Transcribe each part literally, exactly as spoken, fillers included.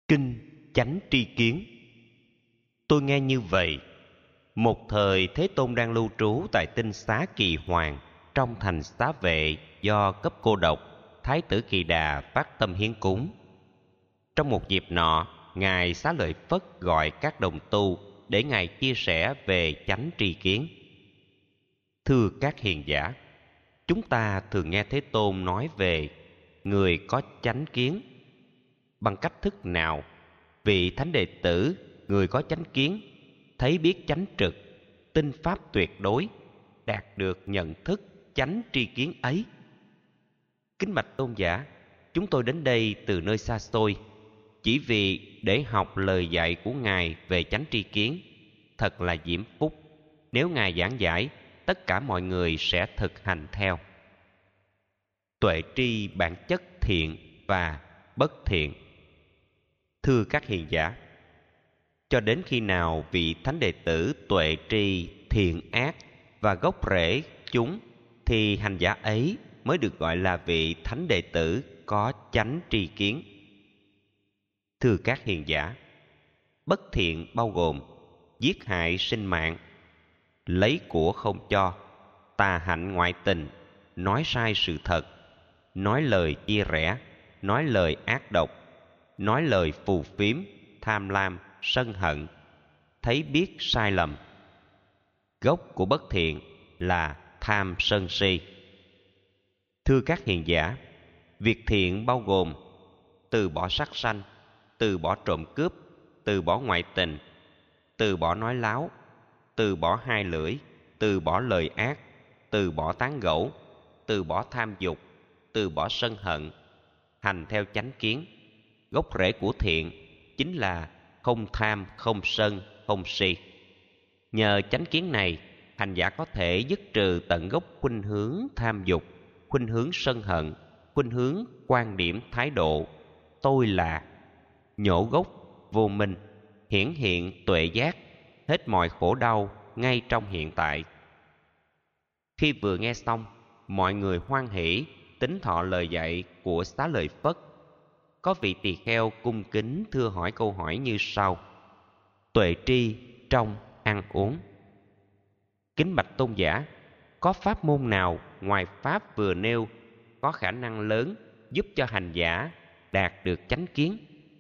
Kinh Chánh Tri Kiến. Tôi nghe như vậy. Một thời Thế Tôn đang lưu trú tại tinh xá Kỳ Hoàng trong thành Xá Vệ do cấp cô độc, Thái tử Kỳ Đà phát tâm hiến cúng. Trong một dịp nọ, Ngài Xá Lợi Phất gọi các đồng tu để Ngài chia sẻ về chánh tri kiến. Thưa các hiền giả, chúng ta thường nghe Thế Tôn nói về người có chánh kiến. Bằng cách thức nào vị thánh đệ tử, người có chánh kiến, thấy biết chánh trực, tinh pháp tuyệt đối, đạt được nhận thức chánh tri kiến ấy? Kính bạch tôn giả, chúng tôi đến đây từ nơi xa xôi, chỉ vì để học lời dạy của Ngài về chánh tri kiến. Thật là diễm phúc nếu Ngài giảng giải, tất cả mọi người sẽ thực hành theo. Tuệ tri bản chất thiện và bất thiện. Thưa các hiền giả, cho đến khi nào vị thánh đệ tử tuệ tri thiện ác và gốc rễ chúng, thì hành giả ấy mới được gọi là vị thánh đệ tử có chánh tri kiến. Thưa các hiền giả, bất thiện bao gồm giết hại sinh mạng, lấy của không cho, tà hạnh ngoại tình, nói sai sự thật, nói lời chia rẽ, nói lời ác độc, nói lời phù phiếm, tham lam, sân hận, thấy biết sai lầm. Gốc của bất thiện là tham sân si. Thưa các hiền giả, việc thiện bao gồm từ bỏ sát sanh, từ bỏ trộm cướp, từ bỏ ngoại tình, từ bỏ nói láo, từ bỏ hai lưỡi, từ bỏ lời ác, từ bỏ tán gẫu, từ bỏ tham dục, từ bỏ sân hận, hành theo chánh kiến. Gốc rễ của thiện chính là không tham, không sân, không si. Nhờ chánh kiến này, hành giả có thể dứt trừ tận gốc khuynh hướng tham dục, khuynh hướng sân hận, khuynh hướng quan điểm thái độ tôi là, nhổ gốc vô minh, hiển hiện tuệ giác, hết mọi khổ đau ngay trong hiện tại. Khi vừa nghe xong, mọi người hoan hỉ tín thọ lời dạy của Xá Lợi Phất. Có vị tỳ kheo cung kính thưa hỏi câu hỏi như sau: tuệ tri trong ăn uống. Kính bạch tôn giả, có pháp môn nào ngoài pháp vừa nêu có khả năng lớn giúp cho hành giả đạt được chánh kiến?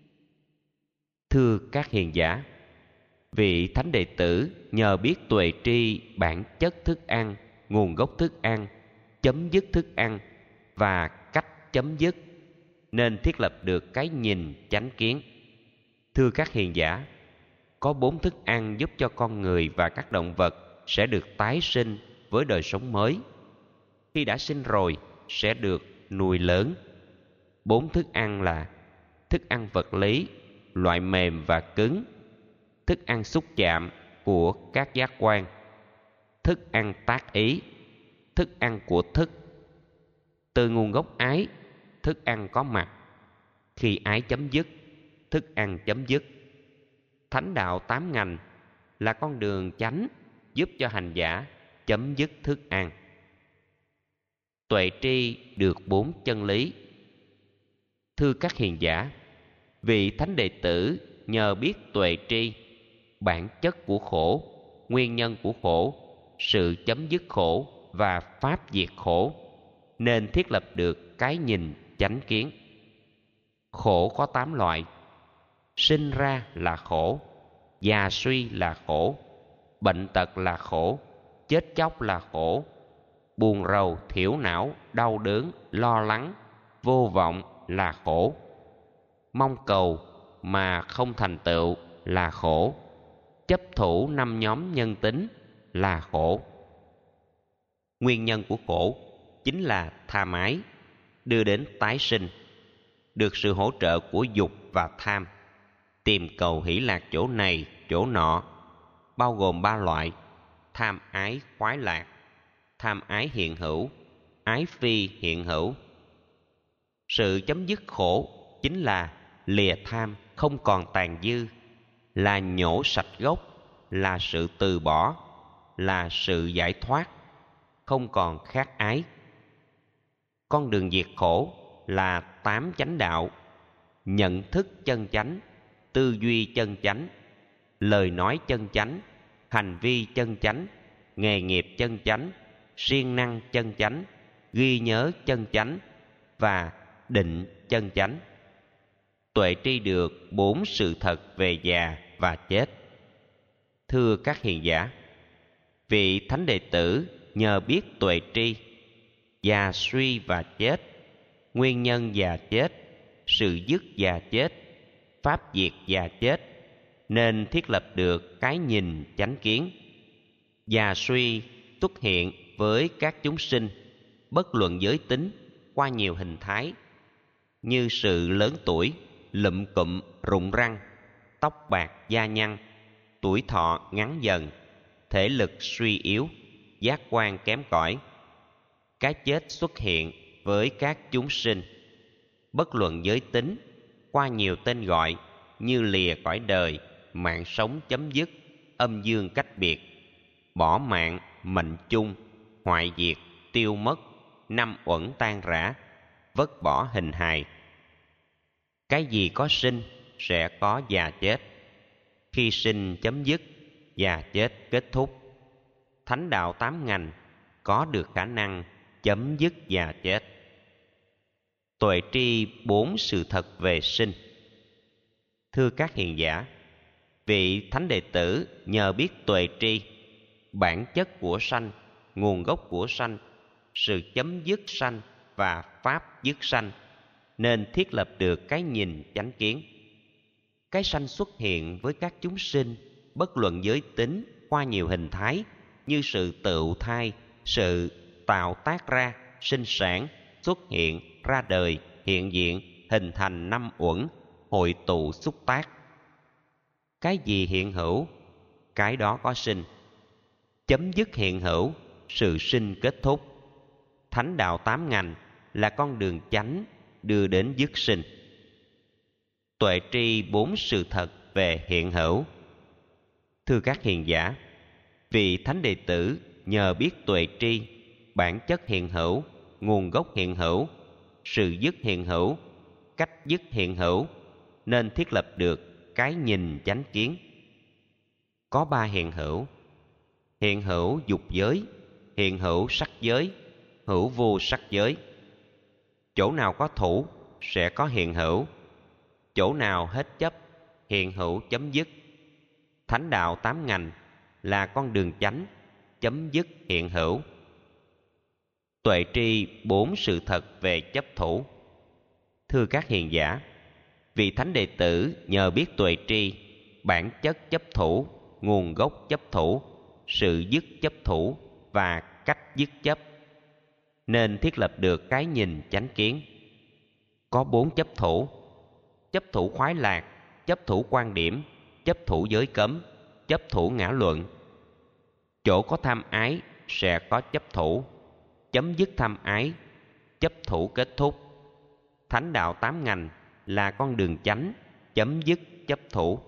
Thưa các hiền giả, vị thánh đệ tử nhờ biết tuệ tri bản chất thức ăn, nguồn gốc thức ăn, chấm dứt thức ăn và cách chấm dứt, nên thiết lập được cái nhìn chánh kiến. Thưa các hiền giả, có bốn thức ăn giúp cho con người và các động vật sẽ được tái sinh với đời sống mới. Khi đã sinh rồi sẽ được nuôi lớn. Bốn thức ăn là thức ăn vật lý, loại mềm và cứng, thức ăn xúc chạm của các giác quan, thức ăn tác ý, thức ăn của thức. Từ nguồn gốc ái, thức ăn có mặt. Khi ái chấm dứt, thức ăn chấm dứt. Thánh đạo tám ngành là con đường chánh giúp cho hành giả chấm dứt thức ăn. Tuệ tri được bốn chân lý. Thưa các hiền giả, vị thánh đệ tử nhờ biết tuệ tri bản chất của khổ, nguyên nhân của khổ, sự chấm dứt khổ và pháp diệt khổ, nên thiết lập được cái nhìn chánh kiến. Khổ có tám loại: sinh ra là khổ, già suy là khổ, bệnh tật là khổ, chết chóc là khổ, buồn rầu, thiểu não, đau đớn, lo lắng, vô vọng là khổ, mong cầu mà không thành tựu là khổ, chấp thủ năm nhóm nhân tính là khổ. Nguyên nhân của khổ chính là tham ái, đưa đến tái sinh. Được sự hỗ trợ của dục và tham, tìm cầu hỷ lạc chỗ này chỗ nọ, bao gồm ba loại: tham ái khoái lạc, tham ái hiện hữu, ái phi hiện hữu. Sự chấm dứt khổ chính là lìa tham không còn tàn dư, là nhổ sạch gốc, là sự từ bỏ, là sự giải thoát, không còn khát ái. Con đường diệt khổ là tám chánh đạo: nhận thức chân chánh, tư duy chân chánh, lời nói chân chánh, hành vi chân chánh, nghề nghiệp chân chánh, siêng năng chân chánh, ghi nhớ chân chánh và định chân chánh. Tuệ tri được bốn sự thật về già và chết. Thưa các hiền giả, vị thánh đệ tử nhờ biết tuệ tri, già suy và chết, nguyên nhân già chết, sự dứt già chết, pháp diệt già chết, nên thiết lập được cái nhìn chánh kiến. Già suy xuất hiện với các chúng sinh, bất luận giới tính, qua nhiều hình thái, như sự lớn tuổi, lụm cụm, rụng răng, tóc bạc da nhăn, tuổi thọ ngắn dần, thể lực suy yếu, giác quan kém cỏi. Cái chết xuất hiện với các chúng sinh, bất luận giới tính, qua nhiều tên gọi như lìa cõi đời, mạng sống chấm dứt, âm dương cách biệt, bỏ mạng, mệnh chung, hoại diệt, tiêu mất, năm uẩn tan rã, vứt bỏ hình hài. Cái gì có sinh sẽ có già chết. Khi sinh chấm dứt, già chết kết thúc. Thánh đạo tám ngành có được khả năng chấm dứt già chết. Tuệ tri bốn sự thật về sinh. Thưa các hiền giả, vị thánh đệ tử nhờ biết tuệ tri, bản chất của sanh, nguồn gốc của sanh, sự chấm dứt sanh và pháp dứt sanh, nên thiết lập được cái nhìn chánh kiến. Cái sanh xuất hiện với các chúng sinh, bất luận giới tính, qua nhiều hình thái, như sự tựu thai, sự tạo tác ra, sinh sản, xuất hiện, ra đời, hiện diện, hình thành năm uẩn, hội tụ xúc tác. Cái gì hiện hữu, cái đó có sinh. Chấm dứt hiện hữu, sự sinh kết thúc. Thánh đạo tám ngành là con đường chánh đưa đến dứt sinh. Tuệ tri bốn sự thật về hiện hữu. Thưa các hiền giả, vị thánh đệ tử nhờ biết tuệ tri, bản chất hiện hữu, nguồn gốc hiện hữu, sự dứt hiện hữu, cách dứt hiện hữu, nên thiết lập được cái nhìn chánh kiến. Có ba hiện hữu: hiện hữu dục giới, hiện hữu sắc giới, hữu vô sắc giới. Chỗ nào có thủ sẽ có hiện hữu, chỗ nào hết chấp, hiện hữu chấm dứt. Thánh đạo tám ngành là con đường chánh chấm dứt hiện hữu. Tuệ tri bốn sự thật về chấp thủ. Thưa các hiền giả, vị thánh đệ tử nhờ biết tuệ tri, bản chất chấp thủ, nguồn gốc chấp thủ, sự dứt chấp thủ và cách dứt chấp, nên thiết lập được cái nhìn chánh kiến. Có bốn chấp thủ: chấp thủ khoái lạc, chấp thủ quan điểm, chấp thủ giới cấm, chấp thủ ngã luận. Chỗ có tham ái sẽ có chấp thủ, chấm dứt tham ái, chấp thủ kết thúc. Thánh đạo tám ngành là con đường chánh chấm dứt chấp thủ.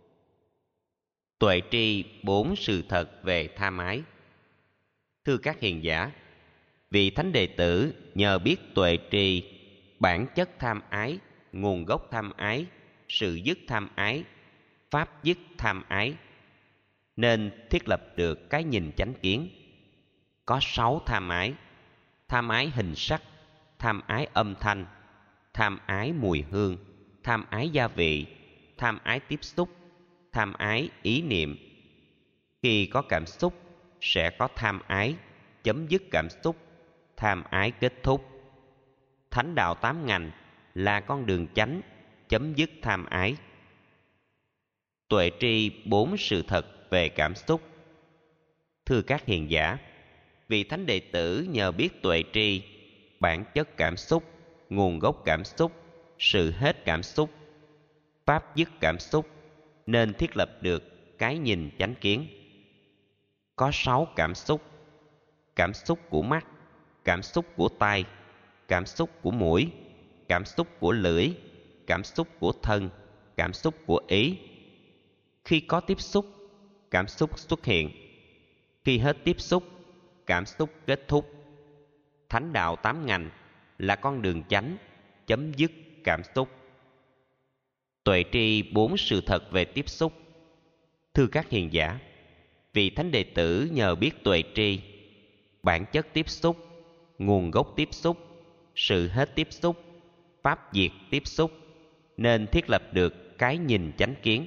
Tuệ tri bốn sự thật về tham ái. Thưa các hiền giả, vị thánh đệ tử nhờ biết tuệ tri, bản chất tham ái, nguồn gốc tham ái, sự dứt tham ái, pháp dứt tham ái, nên thiết lập được cái nhìn chánh kiến. Có sáu tham ái: tham ái hình sắc, tham ái âm thanh, tham ái mùi hương, tham ái gia vị, tham ái tiếp xúc, tham ái ý niệm. Khi có cảm xúc sẽ có tham ái, chấm dứt cảm xúc, tham ái kết thúc. Thánh đạo tám ngành là con đường chánh chấm dứt tham ái. Tuệ tri bốn sự thật về cảm xúc. Thưa các hiền giả, vị thánh đệ tử nhờ biết tuệ tri, bản chất cảm xúc, nguồn gốc cảm xúc, sự hết cảm xúc, pháp dứt cảm xúc, nên thiết lập được cái nhìn chánh kiến. Có sáu cảm xúc: cảm xúc của mắt, cảm xúc của tai, cảm xúc của mũi, cảm xúc của lưỡi, cảm xúc của thân, cảm xúc của ý. Khi có tiếp xúc, cảm xúc xuất hiện. Khi hết tiếp xúc, cảm xúc kết thúc. Thánh đạo tám ngành là con đường chánh chấm dứt cảm xúc. Tuệ tri bốn sự thật về tiếp xúc. Thưa các hiền giả, vị thánh đệ tử nhờ biết tuệ tri, bản chất tiếp xúc, nguồn gốc tiếp xúc, sự hết tiếp xúc, pháp diệt tiếp xúc, nên thiết lập được cái nhìn chánh kiến.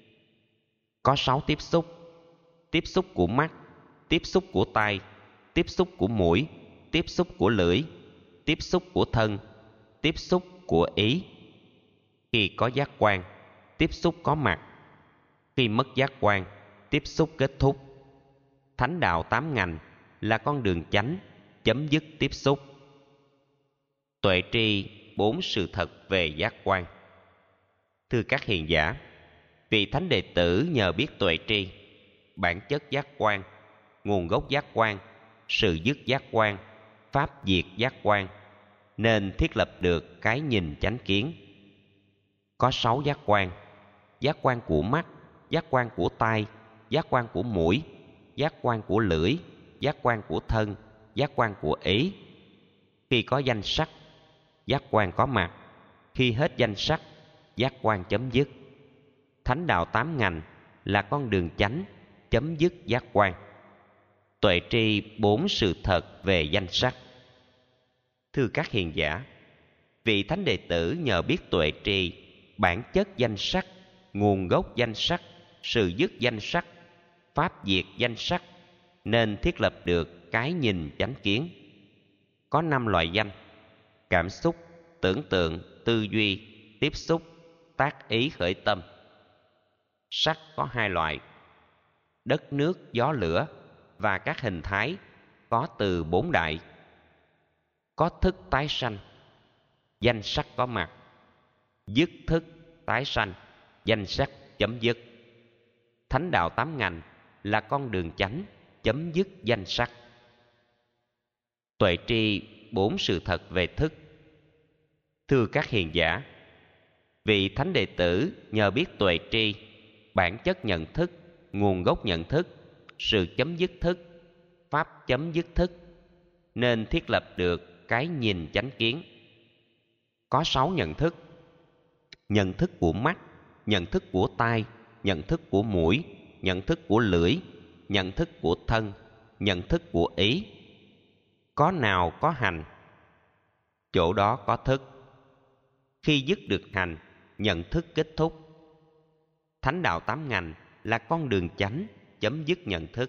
Có sáu tiếp xúc: tiếp xúc của mắt, tiếp xúc của tai, tiếp xúc của mũi, tiếp xúc của lưỡi, tiếp xúc của thân, tiếp xúc của ý. Khi có giác quan, tiếp xúc có mặt; khi mất giác quan, tiếp xúc kết thúc. Thánh đạo tám ngành là con đường chánh, chấm dứt tiếp xúc. Tuệ tri bốn sự thật về giác quan. Thưa các hiền giả, vị thánh đệ tử nhờ biết tuệ tri, bản chất giác quan, nguồn gốc giác quan, sự dứt giác quan, pháp diệt giác quan, nên thiết lập được cái nhìn chánh kiến. Có sáu giác quan: giác quan của mắt, giác quan của tai, giác quan của mũi, giác quan của lưỡi, giác quan của thân, giác quan của ý. Khi có danh sắc, giác quan có mặt; khi hết danh sắc, giác quan chấm dứt. Thánh đạo tám ngành là con đường chánh, chấm dứt giác quan. Tuệ tri bốn sự thật về danh sắc. Thưa các hiền giả, vị thánh đệ tử nhờ biết tuệ tri, bản chất danh sắc, nguồn gốc danh sắc, sự dứt danh sắc, pháp diệt danh sắc, nên thiết lập được cái nhìn chánh kiến. Có năm loại danh: cảm xúc, tưởng tượng, tư duy, tiếp xúc, tác ý khởi tâm. Sắc có hai loại: đất nước, gió lửa và các hình thái có từ bốn đại. Có thức tái sanh, danh sắc có mặt; dứt thức tái sanh, danh sắc chấm dứt. Thánh đạo tám ngành là con đường chánh, chấm dứt danh sắc. Tuệ tri bốn sự thật về thức. Thưa các hiền giả, vị thánh đệ tử nhờ biết tuệ tri, bản chất nhận thức, nguồn gốc nhận thức, sự chấm dứt thức, pháp chấm dứt thức, nên thiết lập được cái nhìn chánh kiến. Có sáu nhận thức: nhận thức của mắt, nhận thức của tai, nhận thức của mũi, nhận thức của lưỡi, nhận thức của thân, nhận thức của ý. Có nào có hành, chỗ đó có thức. Khi dứt được hành, nhận thức kết thúc. Thánh đạo tám ngành là con đường chánh, chấm dứt nhận thức.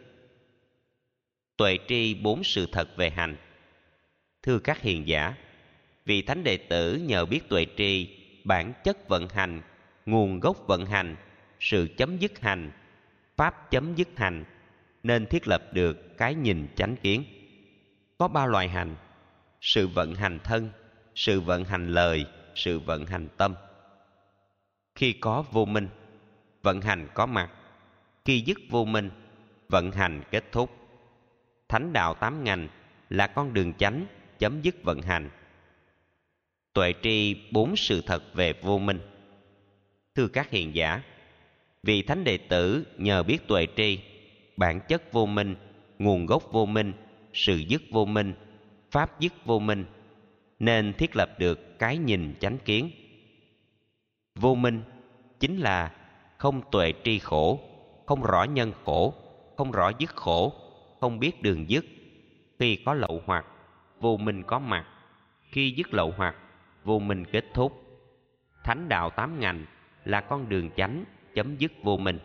Tuệ tri bốn sự thật về hành. Thưa các hiền giả, vị thánh đệ tử nhờ biết tuệ tri, bản chất vận hành, nguồn gốc vận hành, sự chấm dứt hành, pháp chấm dứt hành, nên thiết lập được cái nhìn chánh kiến. Có ba loại hành: sự vận hành thân, sự vận hành lời, sự vận hành tâm. Khi có vô minh, vận hành có mặt; khi dứt vô minh, vận hành kết thúc. Thánh đạo tám ngành là con đường chánh, chấm dứt vận hành. Tuệ tri bốn sự thật về vô minh. Thưa các hiền giả, vị thánh đệ tử nhờ biết tuệ tri, bản chất vô minh, nguồn gốc vô minh, sự dứt vô minh, pháp dứt vô minh, nên thiết lập được cái nhìn chánh kiến. Vô minh chính là không tuệ tri khổ, không rõ nhân khổ, không rõ dứt khổ, không biết đường dứt. Khi có lậu hoặc, vô minh có mặt; khi dứt lậu hoặc, vô minh kết thúc. Thánh đạo tám ngành là con đường chánh, chấm dứt vô minh.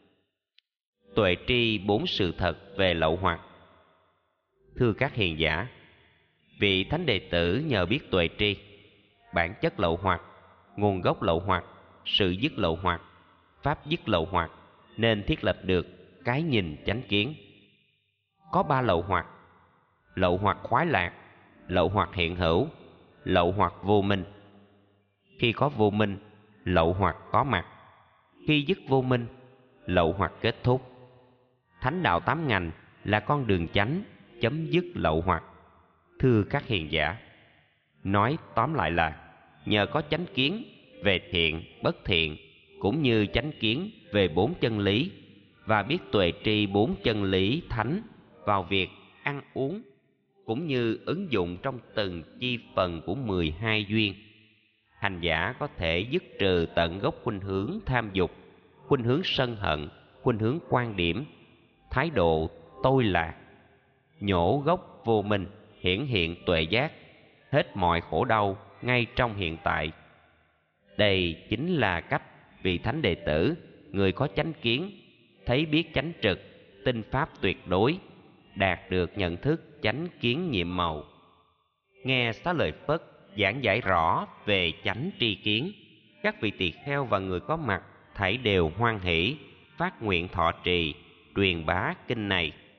Tuệ tri bốn sự thật về lậu hoặc. Thưa các hiền giả, vị thánh đệ tử nhờ biết tuệ tri, bản chất lậu hoặc, nguồn gốc lậu hoặc, sự dứt lậu hoặc, pháp dứt lậu hoặc, nên thiết lập được cái nhìn chánh kiến. Có ba lậu hoặc: lậu hoặc khoái lạc, lậu hoặc hiện hữu, lậu hoặc vô minh. Khi có vô minh, lậu hoặc có mặt; khi dứt vô minh, lậu hoặc kết thúc. Thánh đạo tám ngành là con đường chánh, chấm dứt lậu hoặc. Thưa các hiền giả, nói tóm lại là nhờ có chánh kiến về thiện, bất thiện, cũng như chánh kiến về bốn chân lý, và biết tuệ tri bốn chân lý thánh vào việc ăn uống, cũng như ứng dụng trong từng chi phần của mười hai duyên, hành giả có thể dứt trừ tận gốc khuynh hướng tham dục, khuynh hướng sân hận, khuynh hướng quan điểm, thái độ tôi lạc, nhổ gốc vô minh, hiển hiện tuệ giác, hết mọi khổ đau ngay trong hiện tại. Đây chính là cách vị thánh đệ tử, người có chánh kiến, thấy biết chánh trực, tinh pháp tuyệt đối, đạt được nhận thức chánh kiến nhiệm màu. Nghe Xá Lợi Phất giảng giải rõ về chánh tri kiến, các vị tỳ kheo và người có mặt thảy đều hoan hỷ, phát nguyện thọ trì, truyền bá kinh này.